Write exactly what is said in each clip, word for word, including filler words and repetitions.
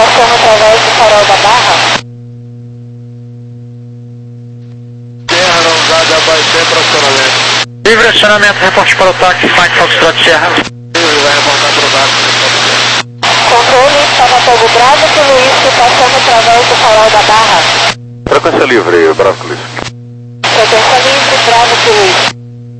passando através do farol da Barra. Terra não usada, abaixo para acionamento. Livre acionamento, reporte para o táxi, Mike Foxtrot Sierra. Livre, vai reportar para o táxi. Controle, Botafogo Bravo, Kilo Whisky, passando através do farol da Barra. Frequência livre, Bravo Kilo Whisky. Frequência livre, Bravo Kilo Whisky.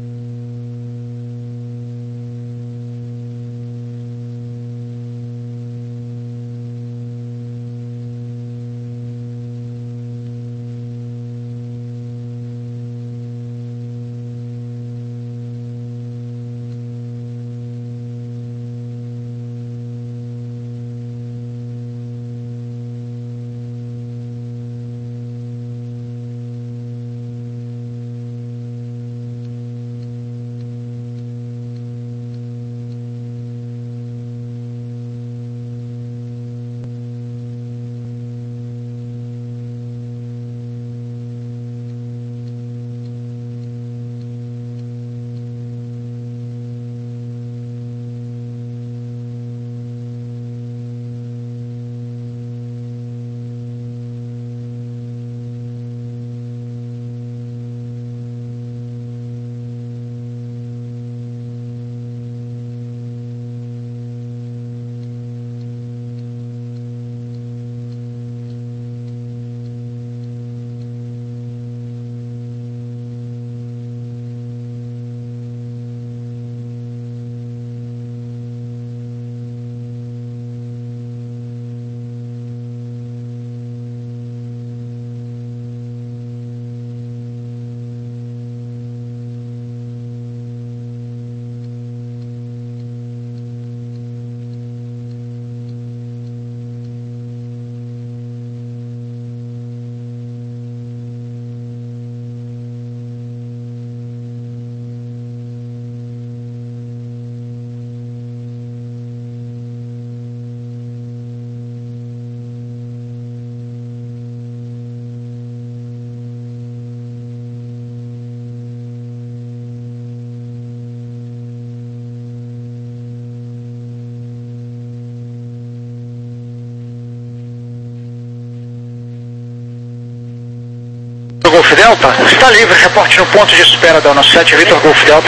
Golf Delta, está livre, reporte no ponto de espera da Ono sete, Vitor Golf Delta.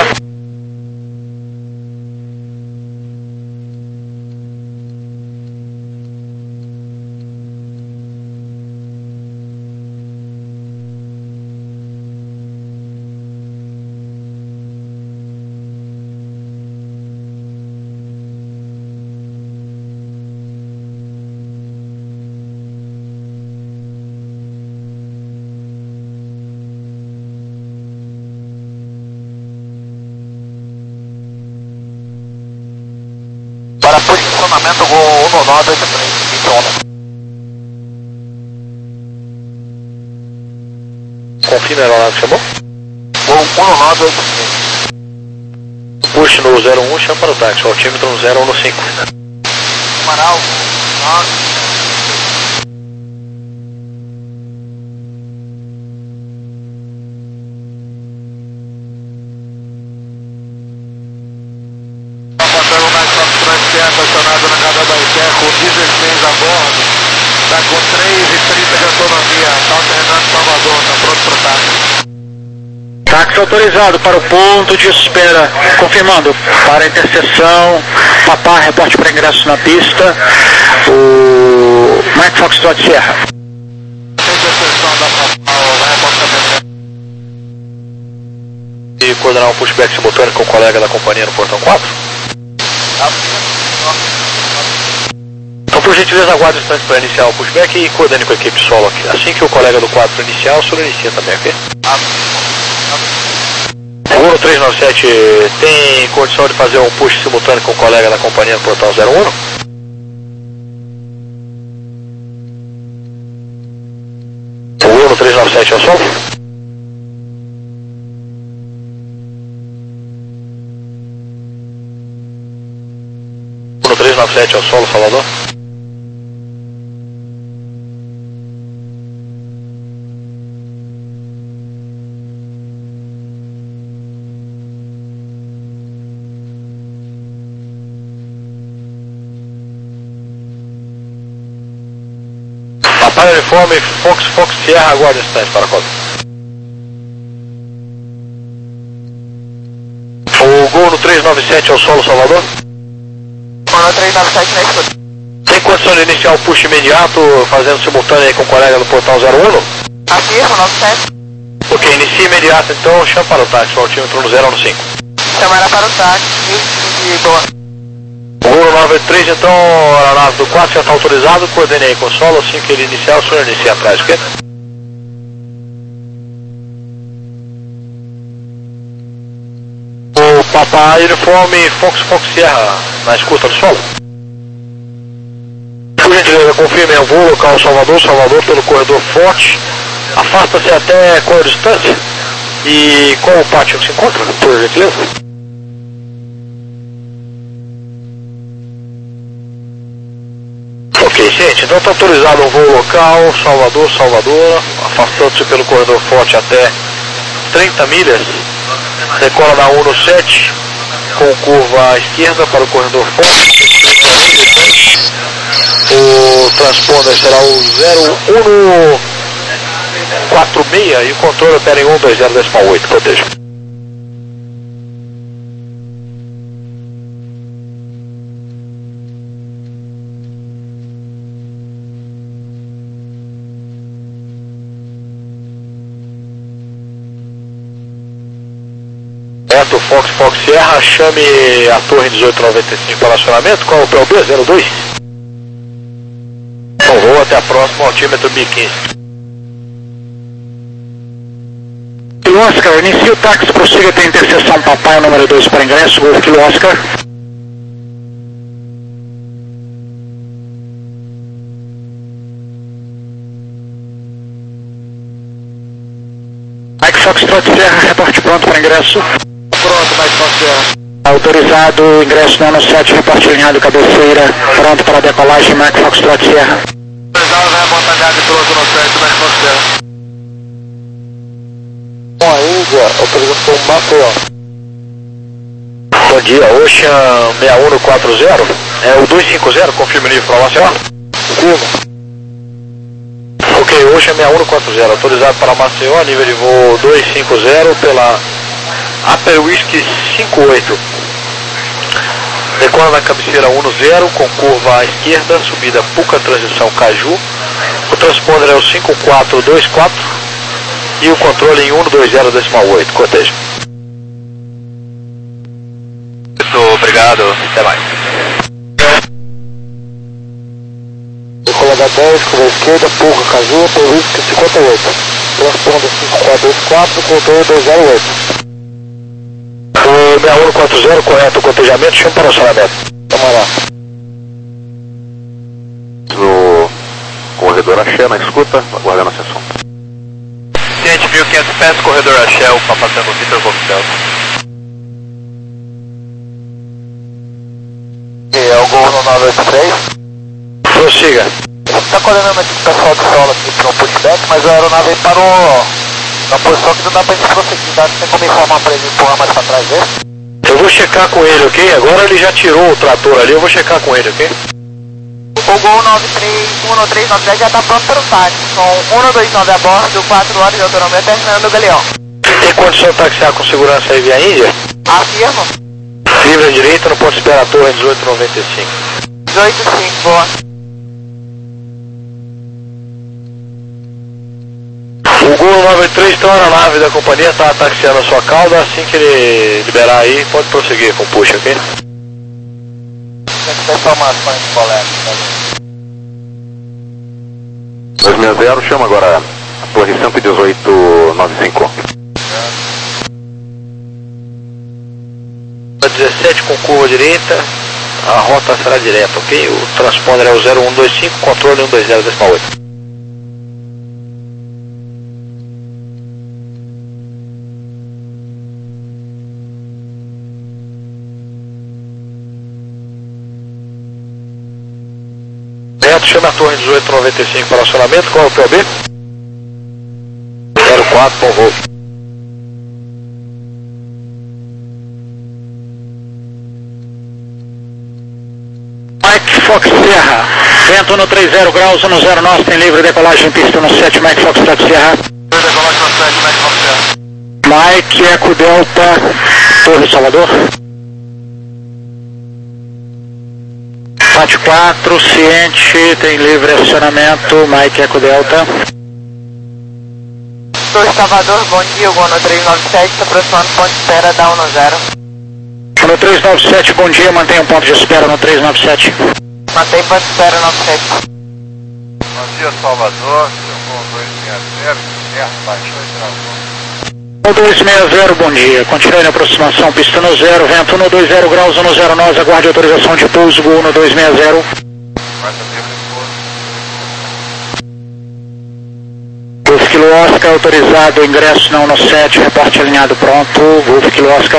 Para posicionamento Gol um nove oito três, vinte e um. Confirma a aeronave, chamou? Gol um nove oito três. Push no zero um, chama para o táxi, altímetro no zero um no cinco. Manaus, nove. Estacionado na casa da Ité com dezesseis a bordo, está com três e trinta de autonomia, está Fernando Salvador, está pronto para o táxi. Táxi autorizado para o ponto de espera, confirmando para a interseção, Papá, reporte para ingresso na pista, o Mike Foxtrot Sierra. Interseção da Papá, vai reportar E coordenar um pushback simultâneo com o colega da companhia no portão quatro? Então, por gentileza, aguarde um instante para iniciar o pushback e coordene com a equipe solo aqui. Assim que o colega do quatro iniciar, o senhor inicia também, ok? O Uno três nove sete tem condição de fazer um push simultâneo com o colega da companhia no portão zero um? O Uno três nove sete é o solo? Uno três nove sete é o solo, Salvador? Papai uniforme, Fox, Fox, Sierra, aguarde instante para a cota. O Gol no trezentos e noventa e sete ao solo, Salvador. Gol no trezentos e noventa e sete na escuta. Tem condição de iniciar o push imediato, fazendo simultâneo aí com o colega do portão zero um? Afirmo, noventa e sete. Ok, inicia imediato então, chama para o táxi, o altímetro no zero um cinco. Chamará para o táxi e boa. Gol noventa e três, então, a nave do quatro já está autorizado, coordene aí com o solo, assim que ele iniciar, o senhor inicia atrás, ok? O Papai uniforme Fox Fox Sierra na escuta do solo. Por gentileza, confirme o voo local Salvador, Salvador pelo corredor forte. Afasta-se até qual a distância e qual o pátio que se encontra, por gentileza? Ok, gente, então está autorizado um voo local, Salvador, Salvador, afastando-se pelo corredor forte até trinta milhas, decola na um no sete, com curva à esquerda para o corredor forte, o transponder será o zero um quatro seis e o controle opera em um dois zero decimal oito, proteja. Certo, Fox Fox Sierra, chame a torre dezoito noventa e cinco para acionamento, qual é o P O B? zero dois? Bom, vou até a próxima, altímetro mil e quinze. Kilo Oscar, inicia o táxi, prossiga até a interseção Papai número dois para ingresso, Golf Kilo Oscar. Mike Foxtrot Sierra, reporte pronto para ingresso. Pronto, Mike Fox Sierra. Autorizado, ingresso no ano sete, reporte alinhado, cabeceira, pronto para decolagem, Mike Foxtrot Sierra. Autorizado, vai botar alinhado pronto no sete, Mike Fox Sierra. Bom, a Índia, autorização Maceió. Bom dia, Ocean seis um quatro zero, é o dois cinco zero, confirma o nível para Maceió? Confirma. Ok, Ocean seis um quatro zero, autorizado para Maceió, nível de voo dois cinco zero pela Upper Whiskey cinco oito. Decola na cabeceira um zero, com curva à esquerda, subida Puca, transição Caju. O transponder é o cinco quatro dois quatro e o controle em um dois zero decimal oito, corteja. Muito obrigado, até mais. Decola da dez, curva à esquerda, Puca, Caju, Upper Whiskey cinquenta e oito. Transponder cinco quatro dois quatro, controle dois zero oito. O seis um quatro zero, correto o cotejamento, chama para o acionamento. Vamos lá. No corredor Axé, na escuta, aguardando a sessão. Ciente, mil e quinhentos pés, corredor Axé, o Papa Tango Victor Golf Delta. É o Gol no nove oito três. Prossiga. Está coordenando aqui com o pessoal de solo aqui para um pushback, mas a aeronave parou na posição que não dá para a gente prosseguir, tá? Tem como informar para ele empurrar mais para trás dele? Eu vou checar com ele, ok? Agora ele já tirou o trator ali, eu vou checar com ele, ok? O Gol nove três um três nove dez já está pronto para o táxi, com um dois nove a bordo, quatro horas de autonomia terminando o Galeão. Tem condição de taxiar com segurança aí via Índia? Afirmo. Livre à direita, no ponto espera a torre dezoito noventa e cinco. dezoito cinco, boa. O Gol nove três está na nave da companhia, está taxiando a sua cauda, assim que ele liberar aí, pode prosseguir com o push, ok? Tem que ter informações, colega. dois seis zero, chama agora a torre cento e dezoito noventa e cinco. dezessete com curva direita, a rota será direta, ok? O transponder é o zero um dois cinco, controle um dois zero decimal oito. Reto, chama a torre dezoito noventa e cinco para acionamento, qual é o P O B? zero quatro, bom voo. Mike Fox Sierra, vento no trinta graus, zero nós, tem livre decolagem, pista no sete, Mike Fox Sierra. Decolagem no sete, Mike Fox Sierra. Mike Eco Delta, Torre Salvador. Fat quatro, ciente, tem livre acionamento, Mike Eco Delta. Torre Salvador, bom dia, Gol no três nove sete, está aproximando ponto de espera, dá um no zero. No três nove sete, bom dia, mantenha um ponto de espera no três nove sete. Mantém ponto de espera nove sete. Bom dia, Salvador, Gol dois seis zero, Terra, baixou e travou. No dois seis zero, bom dia, continue na aproximação, pista no zero, vento no dois zero graus, no zero nós, aguarde autorização de pouso, Gol no dois seis zero. Golf Kilo Oscar, autorizado, ingresso não no sete, reporte alinhado pronto, Golf Kilo Oscar.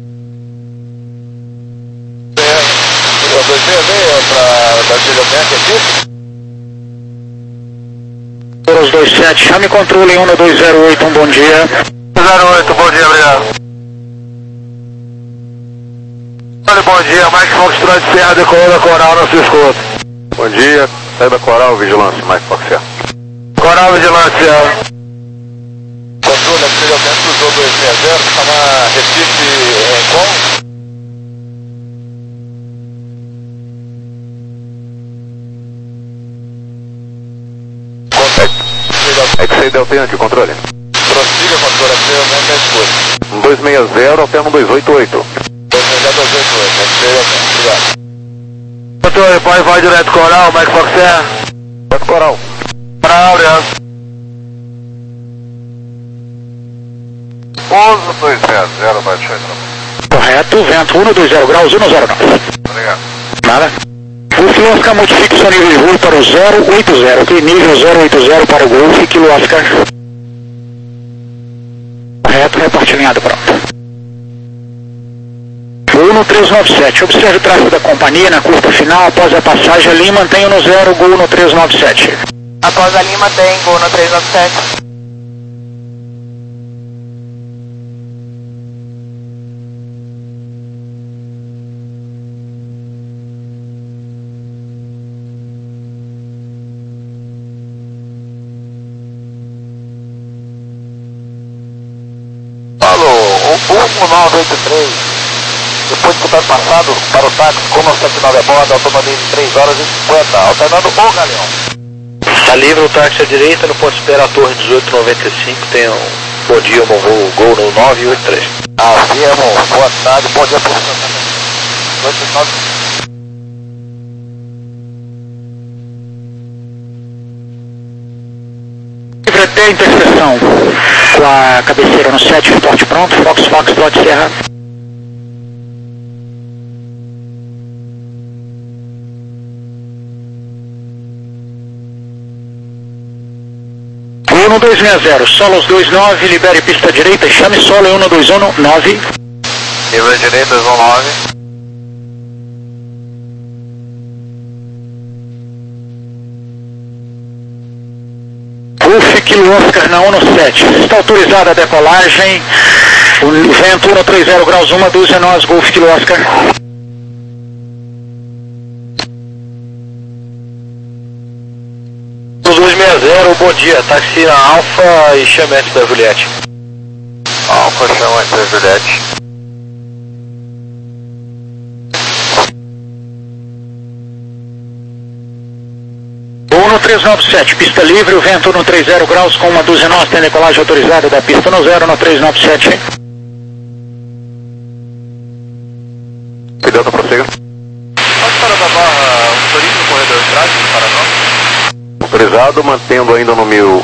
dois seis zero para Brasília aqui? Toros dois sete, chame controle um no dois zero oito, um bom dia. zero oito, bom dia, obrigado. Olha, bom dia, Mike Fox Trot Serra, decolou da Coral, não se escuta. Bom dia, sai da Coral, vigilância, Mike Fox Sierra. Coral, vigilância. Controle, aceleramento do dois seis zero, chama Recife Rencon. É que você deu tempo de controle. Prossiga, controle, aceleramento da escuta. um dois seis zero, alterno dois oito oito. dois seis zero, dois oito oito, aceleramento, obrigado. Controle, pode vai direto Coral, Mike Fox Serra. Direto Coral. Coral, obrigado. onze dois zero, baixou e travou. Correto, vento um no dois zero graus, um no zero nós. Obrigado. Nada. Golf Kilo Oscar, modifique seu nível de voo para o zero oito zero, ok? Nível zero oito zero para o Golf Kilo Oscar. Correto, reporte alinhado pronto. Gol no três nove sete, observe o tráfego da companhia na curva final, após a passagem ali, mantenha no zero, Gol no três nove sete. Após a Lima tem Gol no três nove sete. um nove oito três, depois de estar passado para o táxi com o sete nove a bordo, autonomia de três horas e cinquenta, alternando o Galeão. Está livre o táxi à direita, no ponto de espera a torre dezoito noventa e cinco, tem um bom dia, um voo Gol no nove oito três. Afirmo, boa tarde, bom dia por dezoito nove. Livre até a interseção com a cabeceira no sete, reporte pronto, Fox Fox Trot Serra. um no dois seis zero, Solos dois nove, libere pista direita, chame solo em um no dois um nove. Livre direita, dois um nove. Golf Kilo Oscar na um no sete, está autorizada a decolagem, o vento um no trinta graus, uma dúzia nós, Golf Kilo Oscar. dois seis zero, bom dia, táxi na Alfa e chame antes da Juliette. Alfa, chama antes da Juliette. um no três nove sete, pista livre, o vento no trinta graus com uma dúzia nós, tem decolagem autorizada da pista no zero no três nove sete. Cuidado, prossiga. Pode parar da barra, o turismo corredor de trás, para nós. Autorizado, mantendo ainda no mil...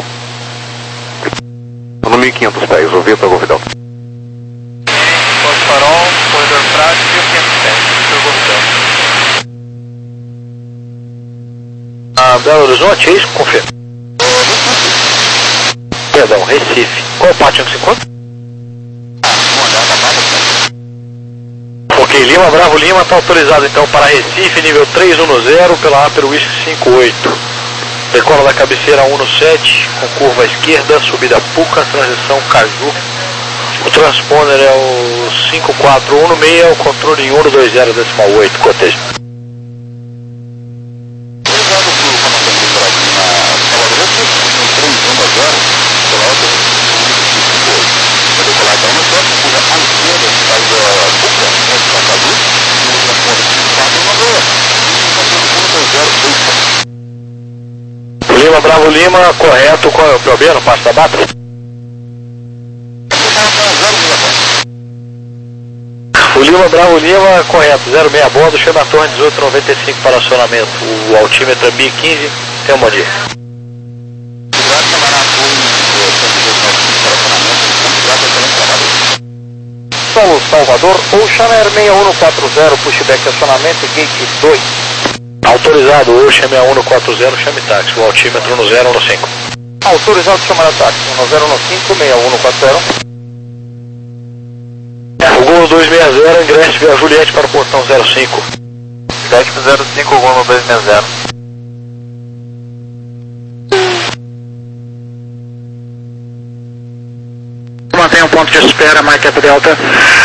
no mil e quinhentos pés, ouviu para o Golfidão. Pode farol, corredor de trás, mil e quinhentos pés, seu Golfidão. Ah, Belo Horizonte, é isso? Confirma. Perdão, Recife. Qual parte onde se encontra? Ok, Lima, Bravo Lima, está autorizado então para Recife, nível três um zero, pela A pelo Whisky cinco oito. Decola da cabeceira um no sete, com curva à esquerda, subida Puca, transição Caju. O transponder é o cinco quatro um no meio, o controle em um no dois zero decimal oito, cotejo. Lima, correto, qual é o P O B no passo da bata? O Lima, Bravo Lima, correto, zero seis a bordo, chama a torre dezoito noventa e cinco para acionamento. O altímetro é M I quinze, tenha um bom dia. Solo Salvador, Ocean Air seis um quatro zero, pushback acionamento, gate dois. Autorizado, Ocean seis um quatro zero, chame táxi, o altímetro no zero um cinco. Autorizado, chamar táxi, no zero um cinco, seis um quatro zero. O Gol dois seis zero, ingresse via Juliette para o portão zero cinco. Juliette para zero cinco, Gol dois seis zero. Mantenha um ponto de espera, Mike Eco Delta.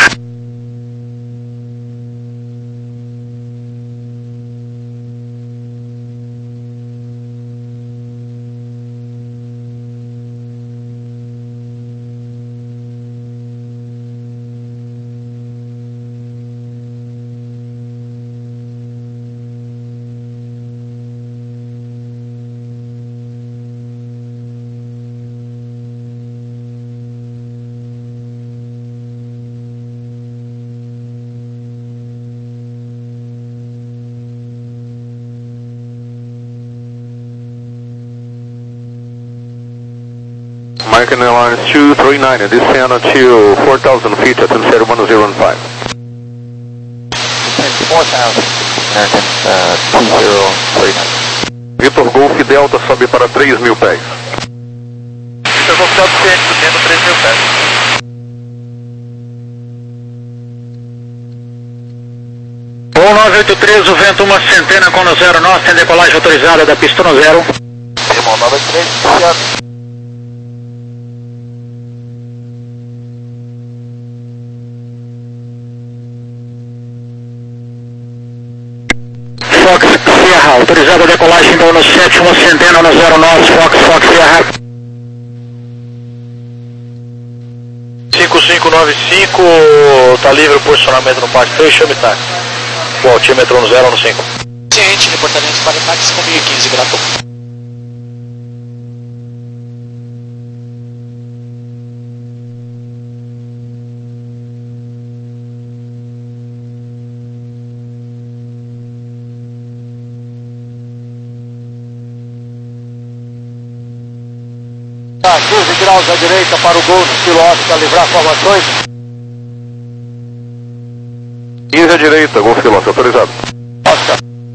American Airlines two three nine, descend to four thousand feet at zero one zero one five. four thousand, American uh, two zero three nine. Vitor Golf Delta sobe para três mil pés. Vitor Golf Delta subindo três mil pés. Gol nove oito três, o vento uma centena com no zero nove, tem decolagem autorizada da pista no zero. Irmão nove oito três, obrigado. Fox Sierra, autorizada a decolagem então no sete, uma centena no zero nove, Fox, Fox Sierra. cinco cinco nove cinco, tá livre o posicionamento no parte três, chame táxi. O altímetro no zero um cinco. Ciente, reportamento para táxi com mil e quinze, grato. Tá, quinze graus à direita para o Gol do Kilo Oscar, livrar formações. quinze à direita, Golf Kilo Oscar, autorizado. Oscar.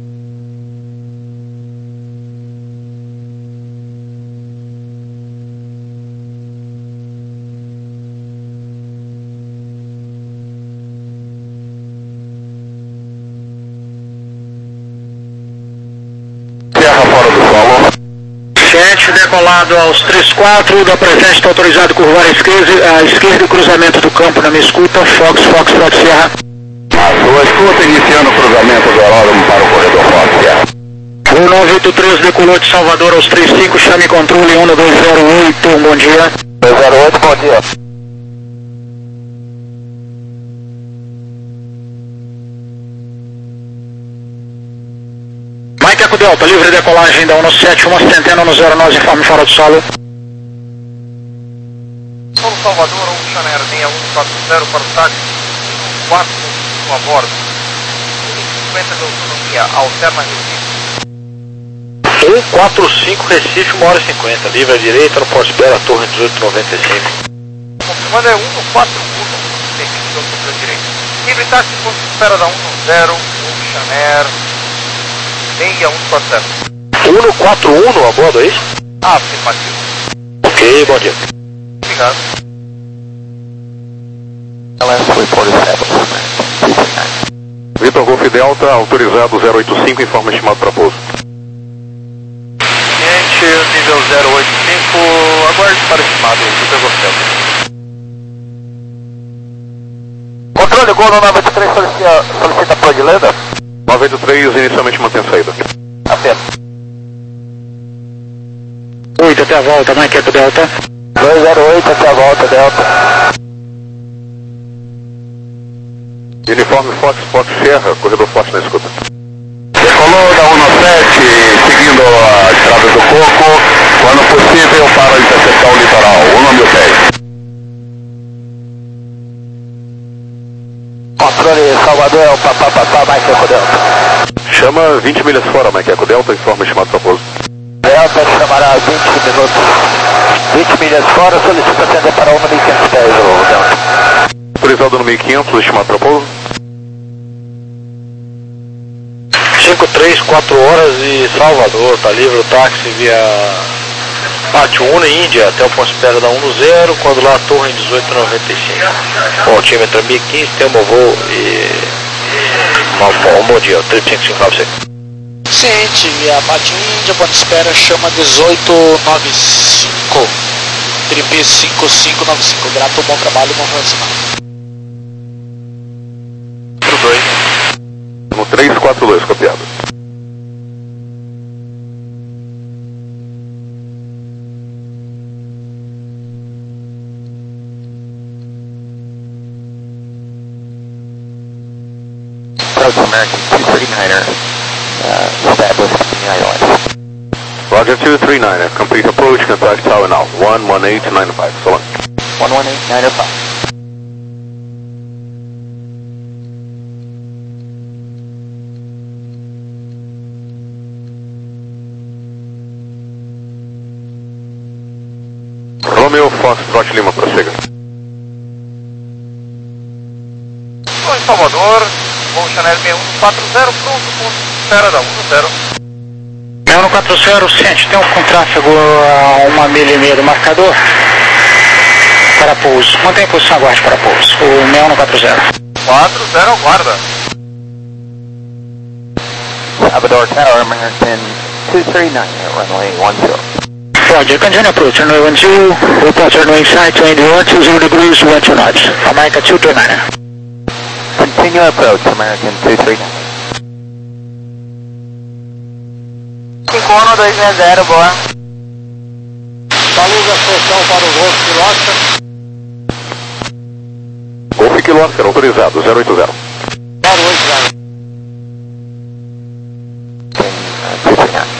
Sierra fora do solo. sete, decolado aos três quatro, da presente está autorizado curvar à esquerda, à esquerda e cruzamento do campo na minha escuta, Fox, Fox, Fox Sierra. A sua escuta iniciando o cruzamento do aeródromo para o corredor Fox Sierra. O nove oito três decolou de Salvador aos três cinco, chame controle um dois zero oito, um bom dia. dois zero oito, bom dia. Mike Eco Delta, livre decolagem da um sete, uma centena no zero nove, informe fora do solo. Solo Salvador, Ocean Air seis um quatro zero para o táxi, quatro a bordo. cinquenta de autonomia, alterna Recife. um quatro cinco Recife, uma hora e cinquenta. Livre à direita, no porto espera, torre dezoito noventa e cinco. Confirmando é um quatro um, sentido sobre a direita. Livre táxi, ponto de espera da um zero, Ocean Air seis um quatro zero. um quatro um no a bordo, é isso? Afirmativo. Ok, bom dia. Obrigado. Vitor Golf Delta, autorizado zero oito cinco, informe estimado para pouso. Cliente, nível zero oito cinco, aguarde para estimado, Vitor Golf Delta. Controle Gol no nove oito três, solicita, solicita apoio de lenda? nove oito três, inicialmente mantém saída. Apenas. oito até a volta, Mike Eco Delta. dois zero oito até a volta, Delta. Uniforme Fox, Fox Sierra, corredor forte na escuta. Decolou da um sete, seguindo a estrada do Coco, Controle Salvador, papá, papá, Mike Eco Delta. Chama vinte milhas fora, Mike Eco Delta, informa o estimado para pouso. Delta chamará vinte minutos, vinte milhas fora, solicita atender para uma mil e quinhentos pés, o Delta. Autorizado no mil e quinhentos, estimado para pouso. cinco, três, quatro horas e Salvador, tá livre o táxi via Pátio Uno Índia até o ponto de espera da um no zero, quando lá a torre em dezoito noventa e cinco. Bom, altímetro mil e quinze, tem um voo e um bom dia, três cinco cinco para você. Ciente, via Pátio Índia, ponto de espera, chama dezoito noventa e cinco, trip cinco cinco nove cinco, grato, bom trabalho, bom final de semana. dois. No três quatro dois, copiado. Approach American two thirty-niner, uh, established in the island. Roger two three niner, complete approach, contact tower now, one one eight nine five, so long. one one eight nine five. Romeo Foxtrot Lima, prossiga. Estou em Salvador, voo Chanel seis um quatro zero, pronto, ponto de espera da um no zero. seis um quatro zero, Ciente, tem um com tráfego a uma milha e meia do marcador para pouso. Mantém a posição, aguarde para pouso. O seis um quatro zero. quatro zero, aguarda. Salvador Tower, American two thirty-nine, runway one zero. Roger, continue approach, runway one zero, report runway side to one two zero degrees, one two knots, America two thirty-nine. Continue approach, American two thirty-nine. cinco um dois seis zero, boa. Saluda a sessão para o Golf Pilota. Golf Quilosser, autorizado, zero oito zero. zero oito zero. two thirty-nine.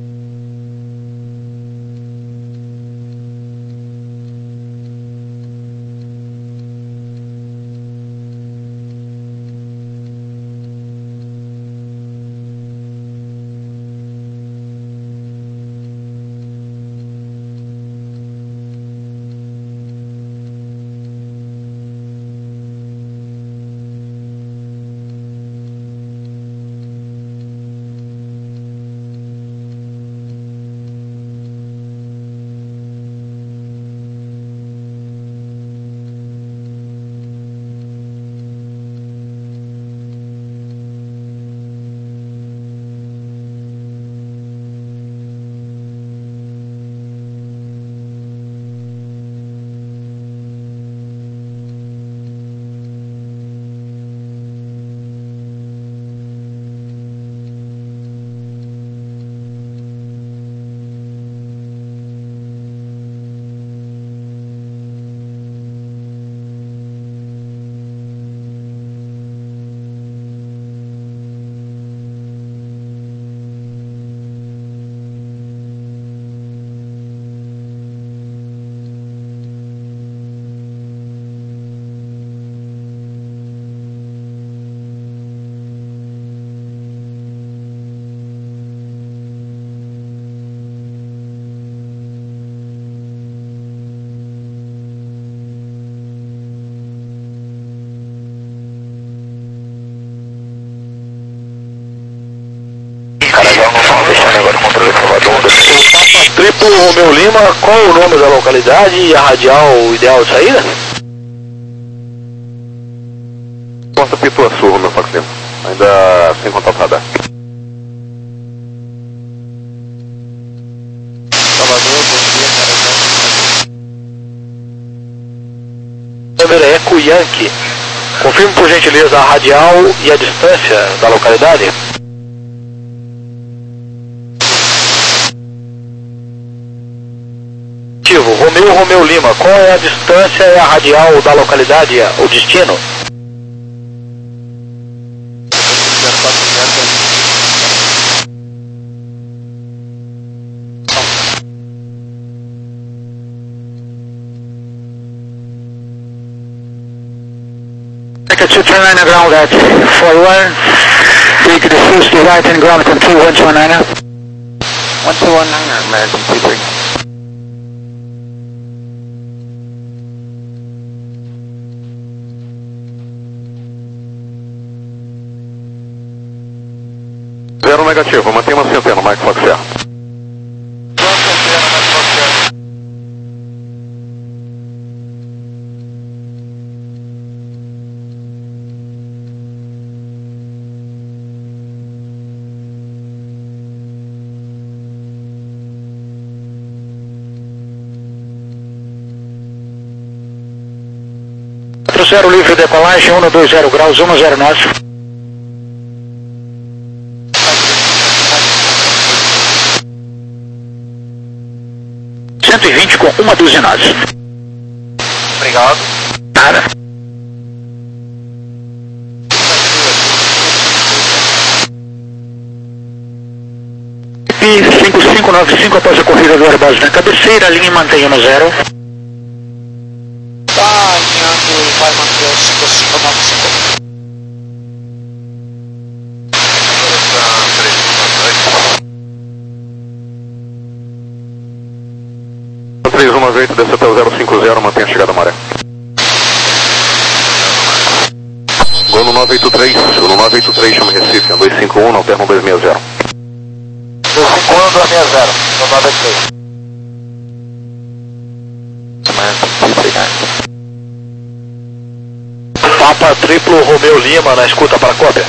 Triplo Romeu Lima, qual o nome da localidade e a radial ideal de saída? Porta Pituaçu, Romeu Fox Lima. Ainda sem contato radar. Salvador, bom dia, cara. Número Eco Yankee. Confirme por gentileza a radial e a distância da localidade. Romeu Romeu Lima, qual é a distância e a radial da localidade, o destino? America two three nine ground at four one. Take the first right and ground control one two one nine. one two one nine, American two three. Zero negativo, mantenha uma centena, Mike Fox Sierra. Zero livre decolagem, um dois zero graus, um zero nove. cento e vinte com uma dúzia nove. Obrigado. Nada. E cinco cinco nove cinco após a corrida do Airbus na cabeceira, linha mantenha no zero. Tá alinhando e vai manter o cinco cinco nove cinco. três um nove oito, desce até o zero cinco zero, mantenha a chegada maré. Gol no nove oito três, no nove oito três, chama Recife, dois cinco um, alterna dois seis zero. dois cinco um, dois seis zero, no nove oito três. Papa triplo Romeu Lima na escuta para a cópia.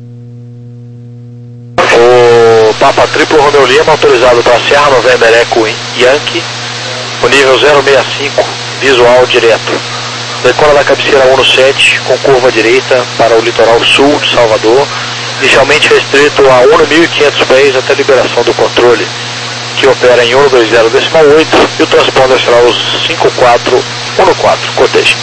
O Papa triplo Romeu Lima autorizado para Sierra November Eco Yankee, o nível zero seis cinco, visual direto. Decola da cabeceira um sete com curva direita para o litoral sul de Salvador, inicialmente restrito a mil e quinhentos pés até a liberação do controle, que opera em um dois zero decimal oito, e o transponder será os cinco quatro um quatro, coteja.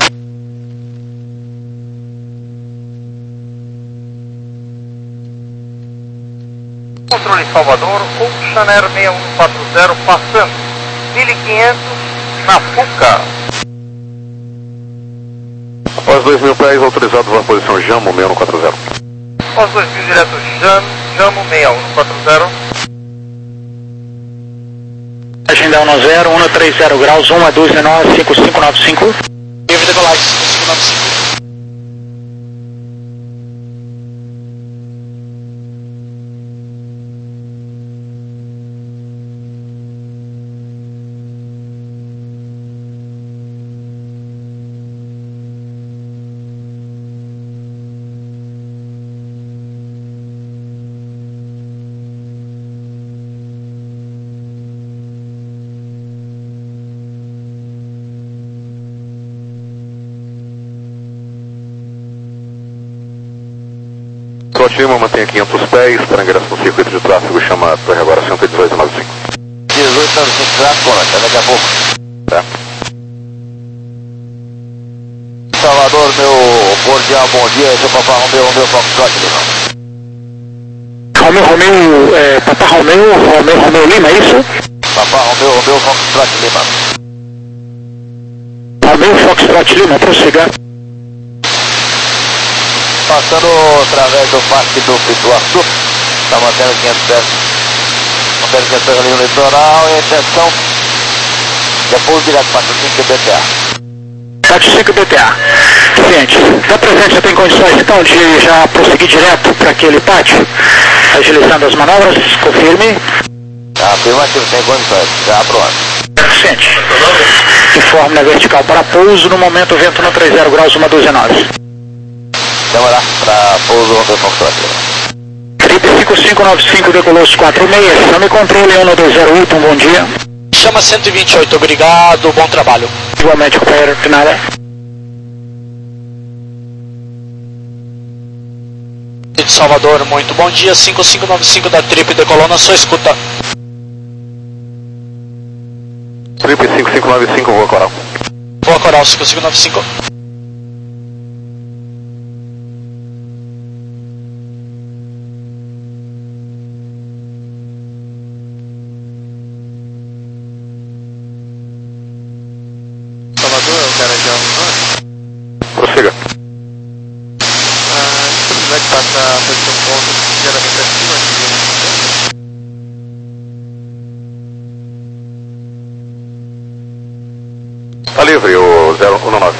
Controle Salvador, Ocean Air seis um quatro zero passando, mil e quinhentos na Fuca. Após dois mil pés, autorizado para a posição Jamo seis um quatro zero. Após dois mil direto Jam, Jamo seis um quatro zero. Agenda um zero, um três zero graus, um doze nove, cinco cinco nove cinco. Livre decolagem, cinco cinco nove cinco. Slot Lima mantém quinhentos pés, para ingresso no circuito de tráfego, chama torre agora cento e dezoito nove cinco. dezoito nove cinco, tráfego, até daqui a pouco. Tá. Salvador, meu cordial bom dia, esse é o Papai Romeu, Romeu Foxtrot Lima. Romeu, Romeu, é, Papai Romeu, Romeu, Romeu Lima, é isso? Papai Romeu, Romeu Foxtrot Lima. Romeu Foxtrot Lima, prossiga. Passando através do Parque do Pituaçu, está mantendo quinhentos pés, mantendo quinhentos pés ali no litoral, e a intenção é pouso direto para o cinco B T A. quatro cinco B T A. Gente, está presente, já tem condições então de já prosseguir direto para aquele pátio, agilizando as manobras, confirme. Afirmativo, tem condições, já pronto. Suficiente. De fórmula vertical para pouso, no momento vento no três zero graus, uma doze nove. Demorar para pouso Romeu Foxtrot. trinta e cinco cinco nove cinco, decolou os quatro seis, chame controle um dois zero oito, um bom dia. Chama cento e vinte e oito, obrigado, bom trabalho. Igualmente, companheiro, de nada. De Salvador, muito bom dia, cinco cinco nove cinco da Trip decolou na sua escuta. Trip cinco cinco nove cinco, Voa Coral. Voa Coral, cinco cinco nove cinco. Prossiga. passa a posição ponto ligeiramente acima de Tá livre o zero um nove.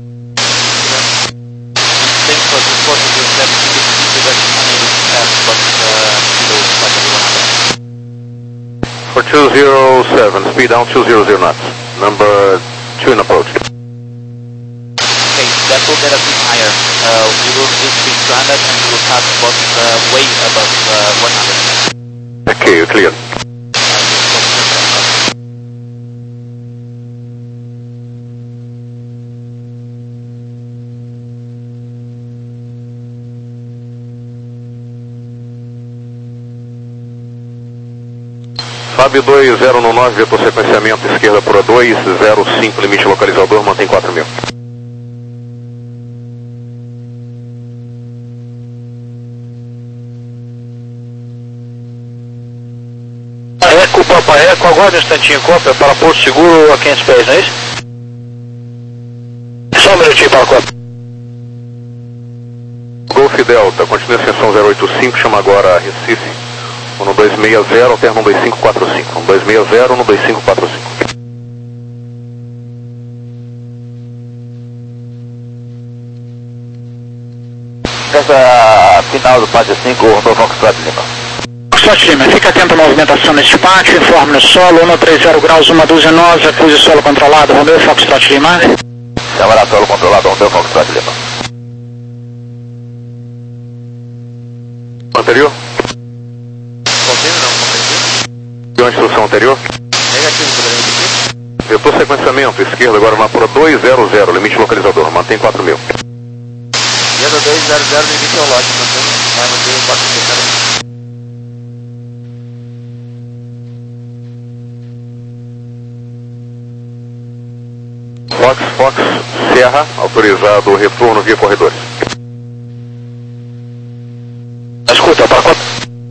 Thanks for the support of your step to the direction and but uh, below five hundred. For two zero seven, speed down two hundred knots. Number two in approach. Okay, that will get us even higher. Uh, we will just be stranded and we will pass about uh, way above uh, one hundred. Okay, you're clear. Fab dois zero um nove, vetor sequenciamento esquerda por dois zero cinco, limite localizador, mantém quatro mil. Eco, Papa Eco, aguarde um instantinho, cópia para Porto Seguro a quinhentos pés, não é isso? Só um minutinho para a cópia. Golf Delta, continua a extensão zero oito cinco, chama agora Recife. um dois seis zero, alterna um dois cinco quatro cinco. um dois seis zero, um dois cinco quatro cinco. Essa final do pátio cinco, o Rodolfo Foxtrot Lima. Foxtrot Lima, fica atento à movimentação neste pátio, informe no solo, cento e trinta graus, uma dúzia nós, acuse solo controlado, Romeu Foxtrot Lima. Câmara solo controlado, Rodolfo Foxtrot Lima. Anterior? Confirme não, confirme. E a instrução anterior? Negativo, poderia repetir? Vetor sequenciamento, esquerda agora na Pro dois zero zero, limite localizador, mantém quatro mil. Zero dois zero zero, limite ao lote, mantém, vai manter quatro mil. Fox, Fox, Serra, autorizado o retorno via corredores. Escuta, para quatro.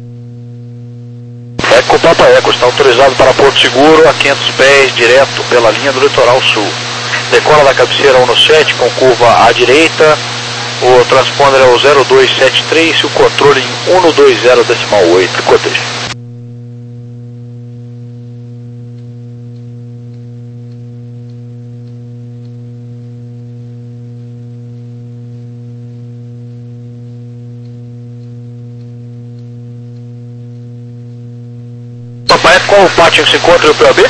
Eco, Papa Eco, está autorizado para Porto Seguro a quinhentos pés, direto pela linha do litoral sul. Decola da cabeceira um sete com curva à direita. O transponder é o zero dois sete três e o controle em cento e vinte decimal oito. Cotejo. Papai, qual o pátio que se encontra no P O B?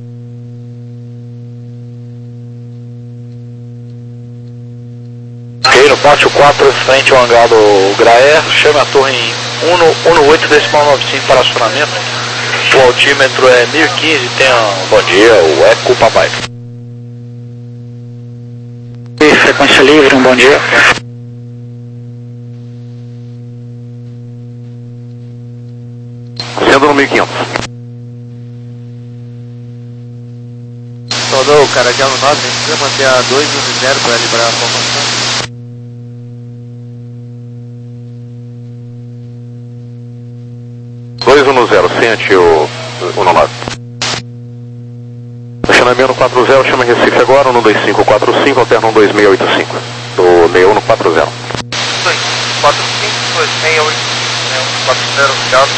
Ok, no pátio quatro, frente ao hangar do Graer, chame a torre em cento e oito decimal noventa e cinco para acionamento. O altímetro é mil e quinze, tenha um bom dia, o Eco Papai. E frequência livre, um bom dia. Sendo no mil e quinhentos. Soldou o cara de ano nove, a gente precisa manter a dois um zero para liberar a formação. dois um zero, sente o um nove. Estacionamento quatro zero, chama Recife agora, um dois cinco quatro cinco, alterna um dois seis oito cinco. Do seis um quatro zero. dois quatro cinco, dois seis oito cinco, né? um quatro zero, obrigado.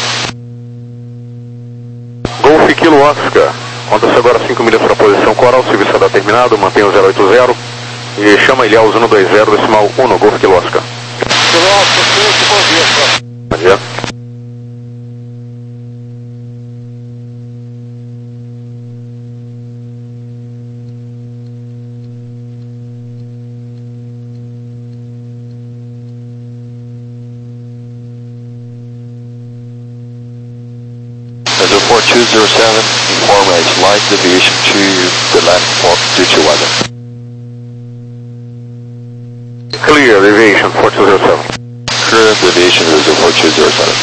Golf Kilo Oscar, conta-se agora cinco milhas para a posição coral, serviço está terminado, mantenha o zero oito zero e chama Ilhaus um dois zero decimal um, Golf Kilo Oscar. Kilo Oscar, bom dia, só. Bom dia. Report two zero seven, inform as light deviation to the landmark due to weather. Clear, deviation four two zero seven. Clear deviation is report two zero seven.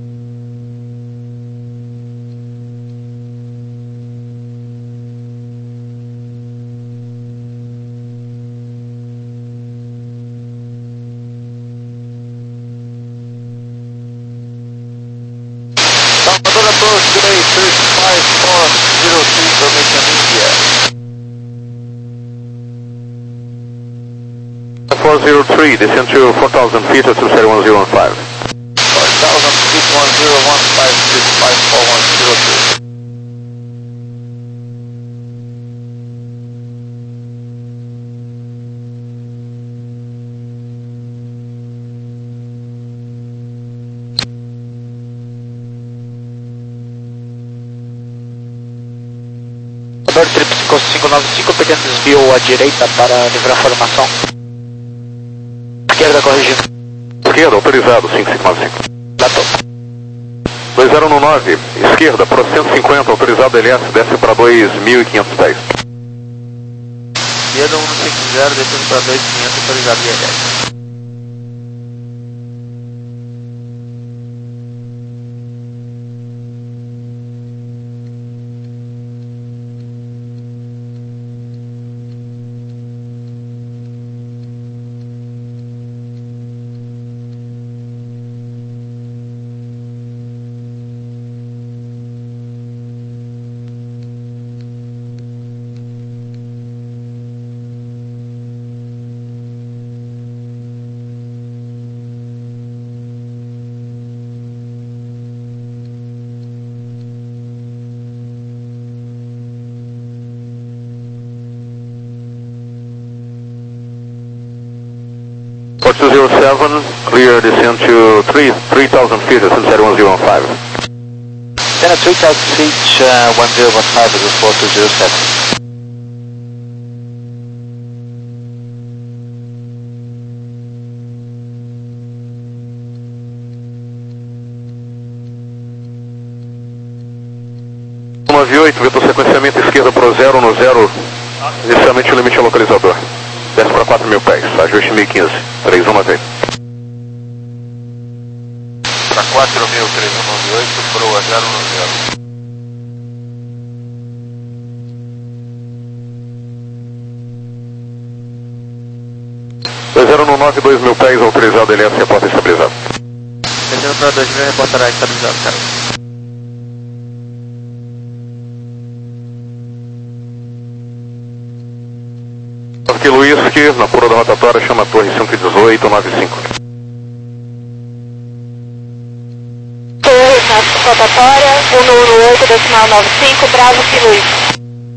Salvador approach today, three five four zero three, information India. zero three, descend to four thousand feet at three seven one zero one five. four thousand feet, one zero one five, six five four one zero two. Trip cinco nove cinco, pequeno desvio à direita para livrar a formação. Esquerda corrigindo. Esquerda, autorizado, cinco cinco nove cinco. Datou. dois zero um nove, esquerda, para cento e cinquenta, autorizado L S, desce para dois mil e quinhentos pés. Esquerda um cinco zero, descendo para dois mil e quinhentos, autorizado I L S. Port two zero seven, clear descent to three thousand feet at seven one zero one five. Then at three thousand feet, uh, one zero one five is a four two zero seven. nove oito, vetor sequenciamento esquerda para o zero no zero, inicialmente o limite é localizador. Desce para quatro mil pés, ajuste mil e quinze, três um nove oito. Para quatro mil, três um nove oito, proa zero um zero. dois zero um nove, dois mil pés, autorizado L S, reporta estabilizado. Descendo para dois mil, reportará estabilizado, cara. Whisky, na pura da rotatória, chama a torre cento e dezoito, nove cinco. Torre na rotatória, cento e oito, decimal nove cinco, Bravo Kilo Whisky.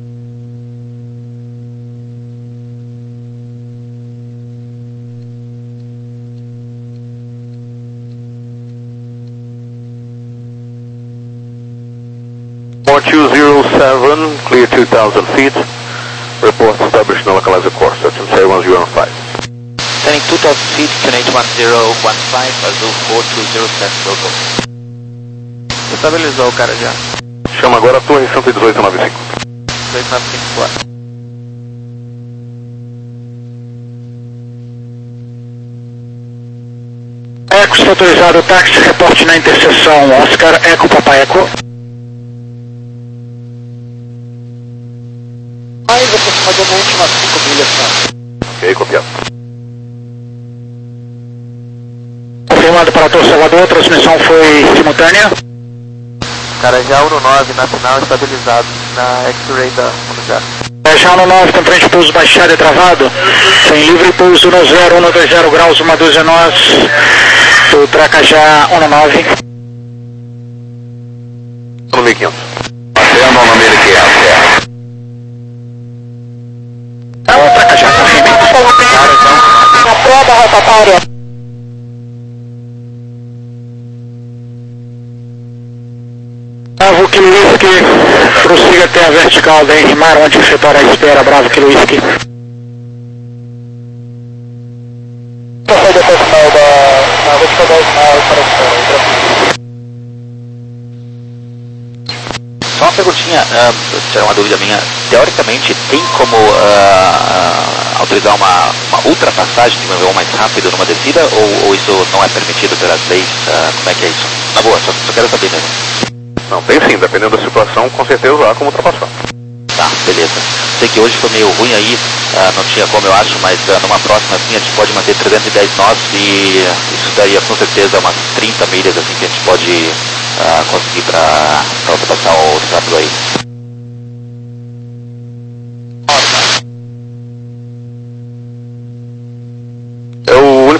Port two zero seven, clear two thousand feet. Report established no localizer course, that's in seven one zero one five. Standing two thousand feet, Canadian one zero one five, Azul four two zero seven, local. Estabilizou o cara já. Chama agora a torre cento e dezoito, nove cinco. dois nove cinco quatro. Eco está autorizado, táxi, reporte na interseção Oscar, Eco, Papa Eco. Mais aproximadamente umas cinco milhas, cara. Ok, copiado. Confirmado para a Torre Salvador, a transmissão foi simultânea. Cara já um nove na final, estabilizado na X-Ray da Unidade. É, já no nove, com trem de pouso baixado e travado. Sem livre pouso no zero, um dois zero graus, uma dúzia nós. O Tracajá um nove. No mil e quinhentos. Até no mil e quinhentos. O Tracajá, confirme. Na proa da rotatória. Bravo Kilo Whisky, prossiga até a vertical da Enrimar, onde efetuará a espera. Bravo Kilo Whisky. Passei da decimal da... na vertical da Enrimar para a espera. Só uma perguntinha, uh, tirar uma dúvida minha. Teoricamente, tem como uh, uh, autorizar uma, uma ultrapassagem de um voo mais rápido numa descida, ou, ou isso não é permitido pelas leis? Uh, como é que é isso? Na boa, só, só quero saber mesmo. Não, tem sim, dependendo da situação, com certeza há como ultrapassar. Tá, beleza. Sei que hoje foi meio ruim aí, uh, não tinha como eu acho, mas uh, numa próxima assim a gente pode manter trezentos e dez nós e isso daria com certeza umas trinta milhas assim que a gente pode uh, conseguir para ultrapassar o outro rápido aí.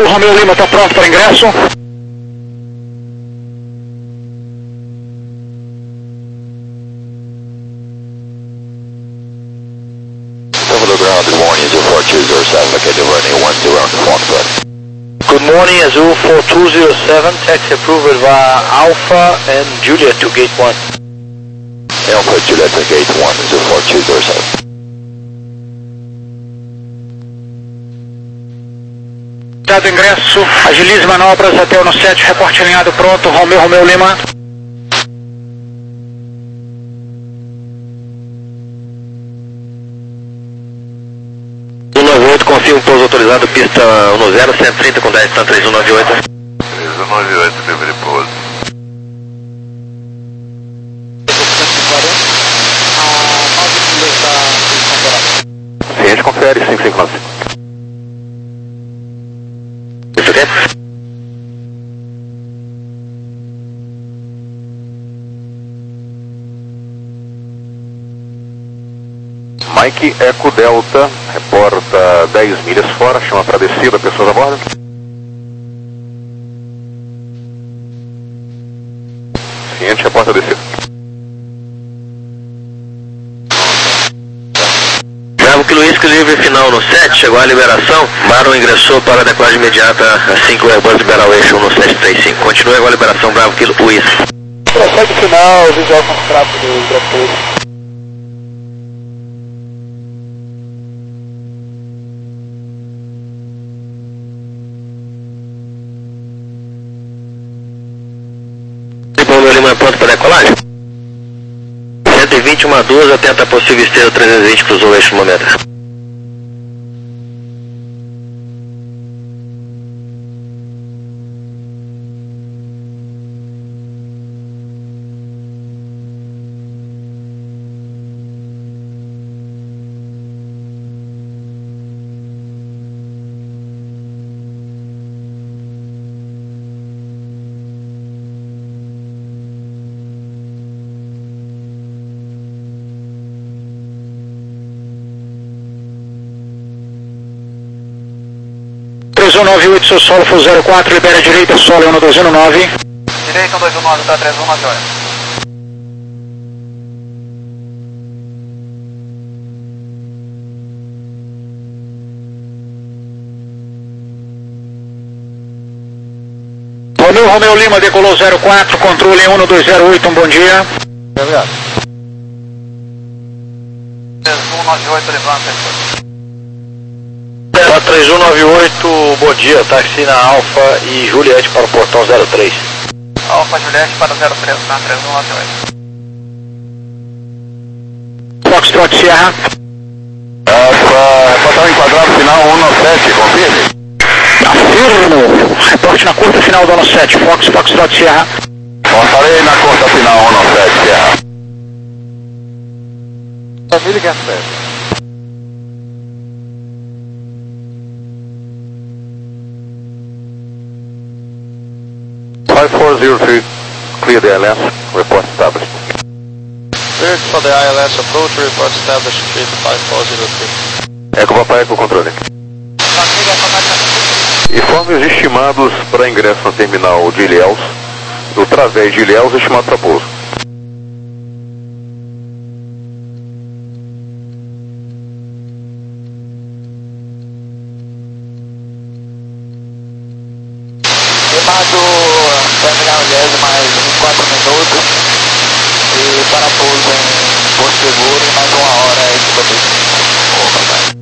Arthur Romeo Lima está pronto para ingresso. Good morning, Azul four two zero seven, taxi approved via Alpha and Juliet to gate one. Alpha Juliet to gate one, Azul four two zero seven. Dado ingresso, agilize manobras até o no sete, reporte alinhado pronto, Romeo Romeo Lima. um nove oito, confirma o pouso autorizado, pista um zero, cento e trinta com dez, tá três um nove oito. três um nove oito, livre pouso. Ciente, confere, cinco cinco nove. Isso aqui? Mike Eco Delta, reporta dez milhas fora, chama para descida, pessoas a bordo. Ciente, reporta descida. Bravo Kilo Whisky, livre final no sete, chegou a liberação, Baron ingressou para a decolagem imediata assim que o Airbus liberar o eixo no sete três cinco. Continue com a liberação, Bravo Kilo Whisky. Prossegue final, visual contrato do Bravo. Romeo Lima é pronto para decolagem? cento e vinte, uma doze, atenta a possível esteira trezentos e vinte, cruzou o eixo no momento. três um nove oito, seu solo foi zero quatro, libera a direita, solo um dois um nove. Direita um dois um nove, tá três um nove oito. Romeo Romeo Lima decolou zero quatro, controle um dois zero oito, um bom dia. Obrigado. três um nove oito, levanta. três um nove oito, bom dia, táxi na Alfa e Juliette para o portão zero três. Alfa Juliette para zero três, tá três um nove oito. Foxtrot Sierra. Alfa, portão enquadrado final um nove sete, confirme. Afirmo, reporte na curta final do ano sete, Fox Foxtrot Sierra. Passarei na curta final um nove sete, Sierra. Família que é certo. five four zero three, clear the I L S, report established. Cleared for the I L S approach, report established, street five four zero three. Eco Papai, Eco Controle. Informe os estimados para ingresso no terminal de Ilhéus, do través de Ilhéus, estimado para pouso. Terminal Ilhéus mais vinte e quatro minutos e para pouso em Porto Seguro e mais uma hora e cinquenta e cinco. Opa, vai.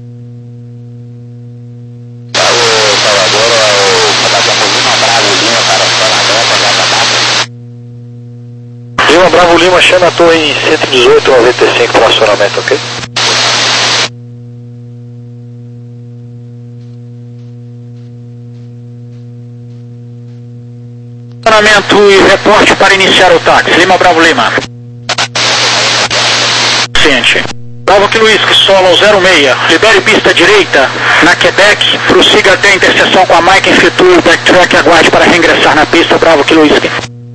Tá o Salvador, o Patagão Lima, Bravo Lima para Sonamento, Gata Mata. Lima Bravo Lima, chama a torre em cento e dezoito, noventa e cinco para acionamento, ok? Acionamento e reporte para iniciar o táxi. Lima Bravo Lima. Ciente. Bravo Kilo Whisky, solo zero seis. Libere pista direita na Quebec. Prossiga até a interseção com a Mike, efetue o backtrack e aguarde para reingressar na pista. Bravo Kilo Whisky.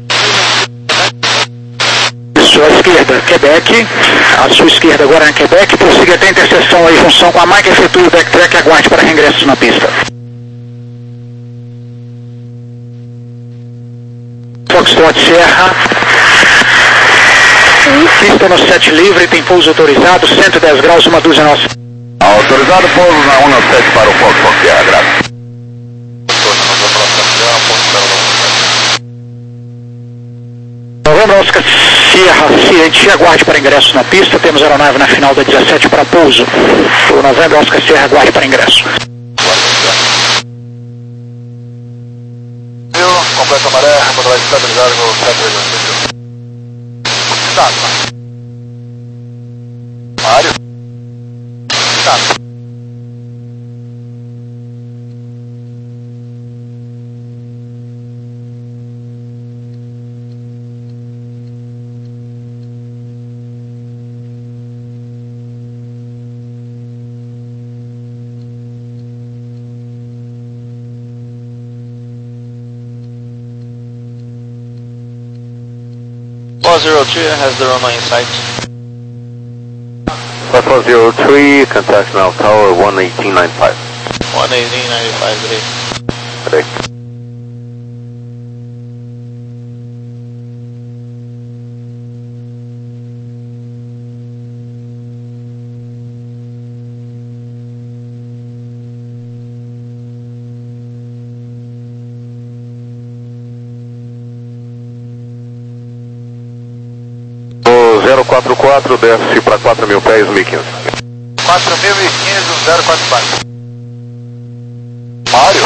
Isso, à esquerda, Quebec. À sua esquerda agora na Quebec. Prossiga até a interseção aí, junção com a Mike, efetue o backtrack e aguarde para reingresso na pista. Foxtrot Sierra. Pista no sete livre, tem pouso autorizado, cento e dez graus, uma dúzia nossa. Autorizado pouso na um sete para o Foxtrot Sierra, graças. Novembro Oscar Sierra, ciente, aguarde para ingresso na pista, temos aeronave na final da dezessete para pouso. O Novembro Oscar Sierra, aguarde para ingresso. Completo a maré, motor estabilizado no sete três dois. Cuidado. Mário. Cuidado. four zero three has the runway in sight. four zero three, contact now tower one eighteen ninety-five. one eighteen ninety-five, great. Great. zero quatro quatro, desce para quatro mil pés, mil e quinze. quatro mil e quinze, zero quatro quatro. Mário.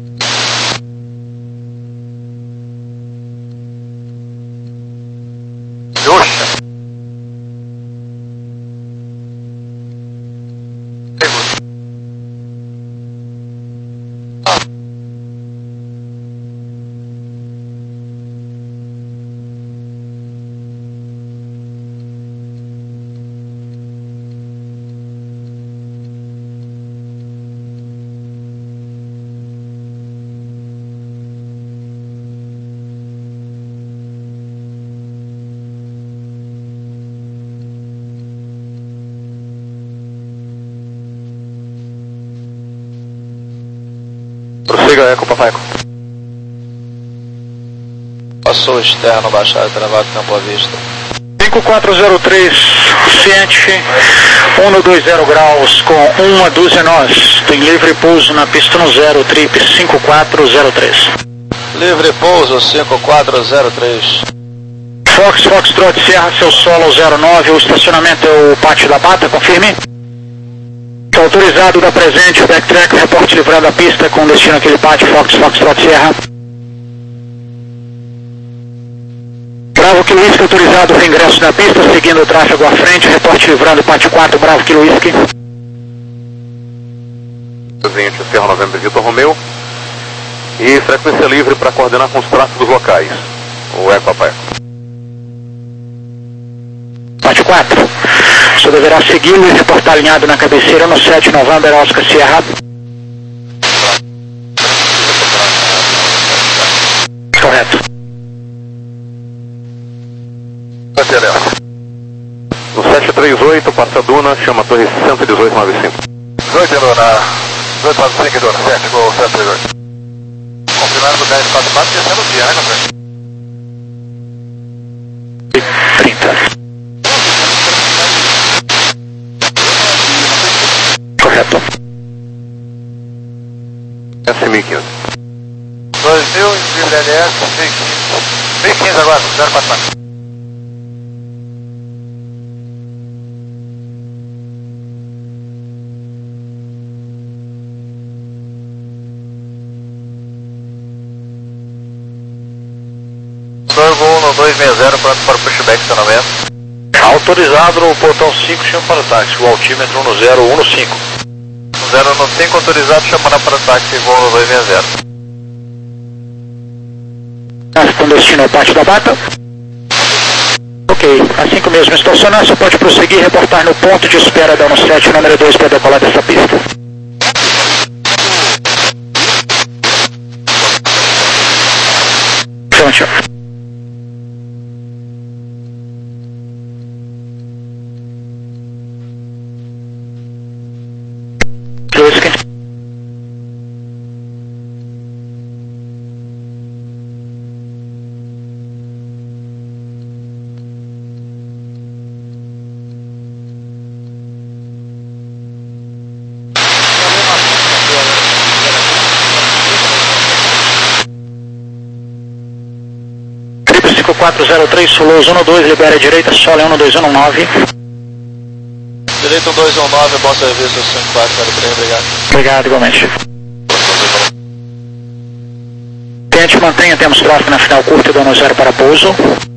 Joxa. Prossiga, Eco, Papai Eco. Passou o externo, baixado, travado, campo à vista. cinco quatro zero três, ciente, um dois zero graus com uma dúzia nós. Tem livre pouso na pista no zero, trip cinco quatro zero três. Livre pouso cinco quatro zero três. Fox, Foxtrot Sierra, seu solo zero nove, o estacionamento é o pátio da Bata, confirme. Autorizado da presente, o backtrack, reporte livrando a pista com destino àquele pátio, Fox, Foxtrot Sierra. Bravo Kilo Whisky, autorizado o ingresso na pista, seguindo o tráfego à frente, reporte livrando o pátio quatro, Bravo Kilo Whisky. Presidente Sierra Novembro Vitor Romeu. E frequência livre para coordenar com os tráfegos locais. O Eco, Papai Eco. Pátio quatro. O senhor deverá segui-lo e reportar alinhado na cabeceira no sete Novembro Oscar Sierra. Correto. No sete três oito, passa Duna, chama a torre cento e dezoito noventa e cinco. dezoito Duna, dezoito noventa e cinco Duna, certo, gol sete três oito. Confirmando dez quatro quatro, descendo o dia, né, café? trinta. Correto. S mil e quinze. dois mil, livre L S, mil e quinze agora, zero quatro quatro. Gol no dois seis zero, pronto para o pushback, estacionamento. Autorizado no portão cinco, chama para o táxi, o altímetro no zero um cinco. zero um cinco, autorizado, chamando para o táxi, gol no dois seis zero. Com destino ao pátio da Bata. Ok, assim que mesmo estacionar, você pode prosseguir e reportar no ponto de espera da um sete, número dois, para decolar dessa pista. Pronto. quatro zero três, Souloso um dois, libera a direita, Sole um dois um nove. Direito um dois um nove, bom serviço, cinco quatro zero três, obrigado. Obrigado, igualmente. Tente, mantenha, temos tráfego na final curta, dando zero para pouso.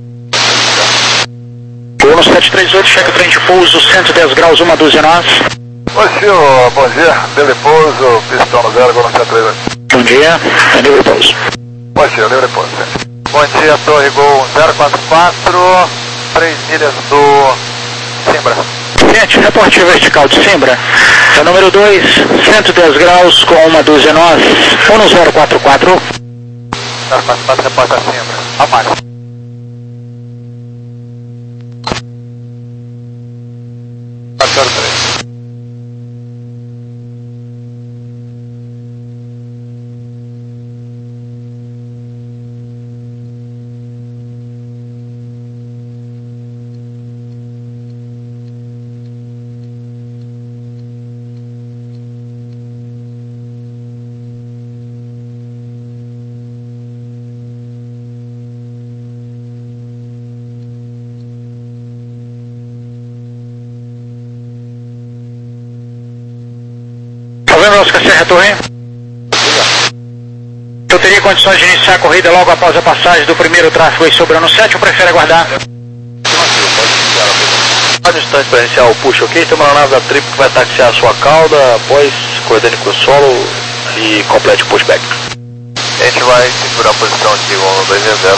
Gol no sete três oito, checa o trem de pouso, cento e dez graus, uma dúzia nós. Oi, senhor, bom dia, livre pouso, pistão no zero, gol no sete três oito. Bom dia, é livre pouso. Bom dia, livre pouso. Bom dia, Torre Gol zero quatro quatro, três milhas do Simbra. Gente, reporte vertical de Simbra, é número dois, cento e dez graus com uma dúzia nós, um zero quatro quatro. zero quatro quatro, reporta Simbra, a mais. quatro zero três. Oscar Serra Torre. Eu teria condições de iniciar a corrida logo após a passagem do primeiro tráfego aí sobrando sete, ou prefere aguardar? Pode instante para iniciar o push, ok? Tem uma nave da Trip que vai taxiar a sua cauda após coordene com o solo e complete o pushback. A gente vai segurar a posição aqui, vamos dois zero.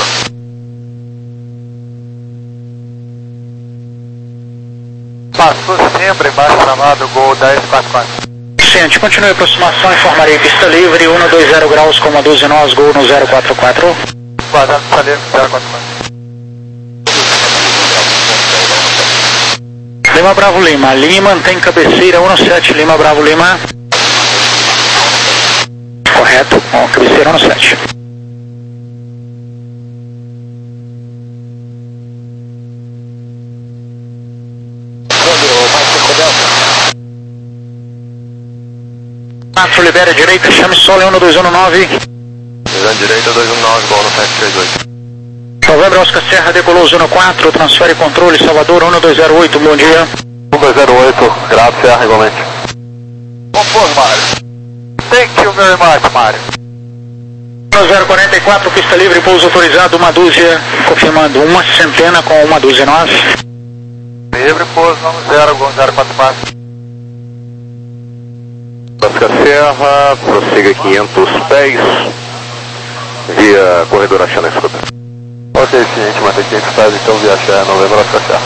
Passou sempre embaixo chamado Gol dez quatro quatro. Gente, continue a aproximação, informarei pista livre, um dois zero graus com uma dúzia nós, Gol no zero quatro quatro. Guardado pista livre, zero quatro quatro. Lima Bravo Lima, Lima mantém cabeceira um sete, Lima Bravo Lima. Correto, com cabeceira um sete. quatro, libera a direita, chame Sole um dois um nove. Visão direita dois um nove, gol no sete três oito. Novembro Oscar Serra, decolou zona quatro, transfere controle, Salvador um dois zero oito, bom dia. um dois zero oito, grave Serra, igualmente. Compor, Mário. Thank you very much, Mário. um zero quatro quatro, pista livre, pouso autorizado, uma dúzia, confirmando uma centena com uma dúzia nós. Livre, pouso, vamos zero, gol zero quatro quatro. Oscar Serra, prossiga quinhentos pés, via corredor achando a escuta. Ok, sim, a gente mantém quinhentos pés, então via achar Novembro Oscar Serra.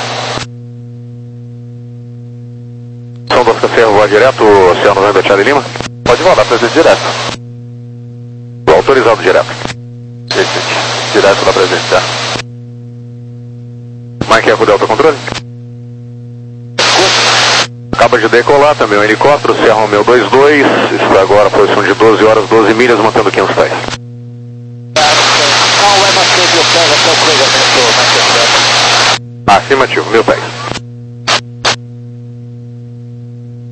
São do Oscar Serra, voar direto, Oceano Novembro Charlie Lima? Pode voar, dá pra dizer direto. Autorizado direto. Sim, sim, direto da presença. Mike Eco Delta Controle? Acaba de decolar também o helicóptero, Serra Romeo dois dois, está agora a posição de doze horas, doze milhas, mantendo quinhentos pés. Afirmativo, mil pés.